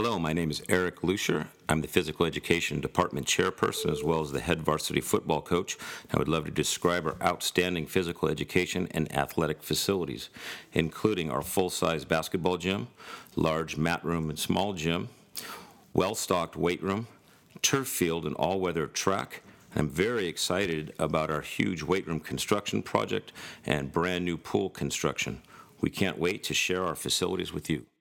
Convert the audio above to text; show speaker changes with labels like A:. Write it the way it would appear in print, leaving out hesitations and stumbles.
A: Hello, my name is Eric Lucier. I'm the Physical Education Department Chairperson as well as the head varsity football coach. I would love to describe our outstanding physical education and athletic facilities, including our full-size basketball gym, large mat room and small gym, well-stocked weight room, turf field and all-weather track. I'm very excited about our huge weight room construction project and brand new pool construction. We can't wait to share our facilities with you.